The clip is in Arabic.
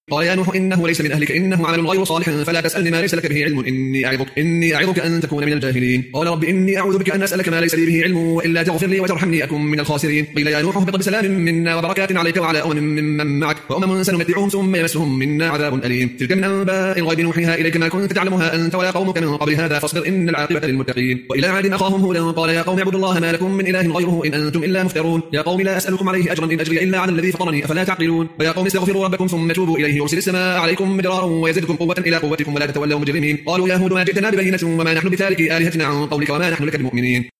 قال يا نوح إنه ليس من أهلك إنه عمل غير صالح فلا تسألني ما ليس لك به علم إني أعظك أن تكون من الجاهلين. قال رب إني أعوذ بك أن أسألك ما ليس لي به علم وإلا تغفر لي وترحمني أكن من الخاسرين. قيل يا نوح اهبط بسلام منا وبركات عليك وعلى ممن معك وأمم سنمتعهم ثم يمسهم منا عذاب أليم. تلك من أنباء الغيب نوحيها إليك ما كنت تعلمها أنت ولا قومك من قبل هذا فاصبر إن العاقبة للمتقين. وإلى عاد أخاهم هودا قال يا قوم اعبدوا الله ما لكم من إله غيره إن أنتم إلا مفترون. يا قوم لا أسألكم عليه أجرا إن أجري إلا على الذي فطرني أفلا تعقلون. ويا قوم استغفروا ربكم ثم توبوا إليه يرسل السماء عليكم مدرارا ويزدكم قوة إلى قوتكم ولا تتولوا مجرمين. قالوا يا هود ما جئتنا ببينة وما نحن بتاركي آلهتنا عن قولك وما نحن لك بمؤمنين.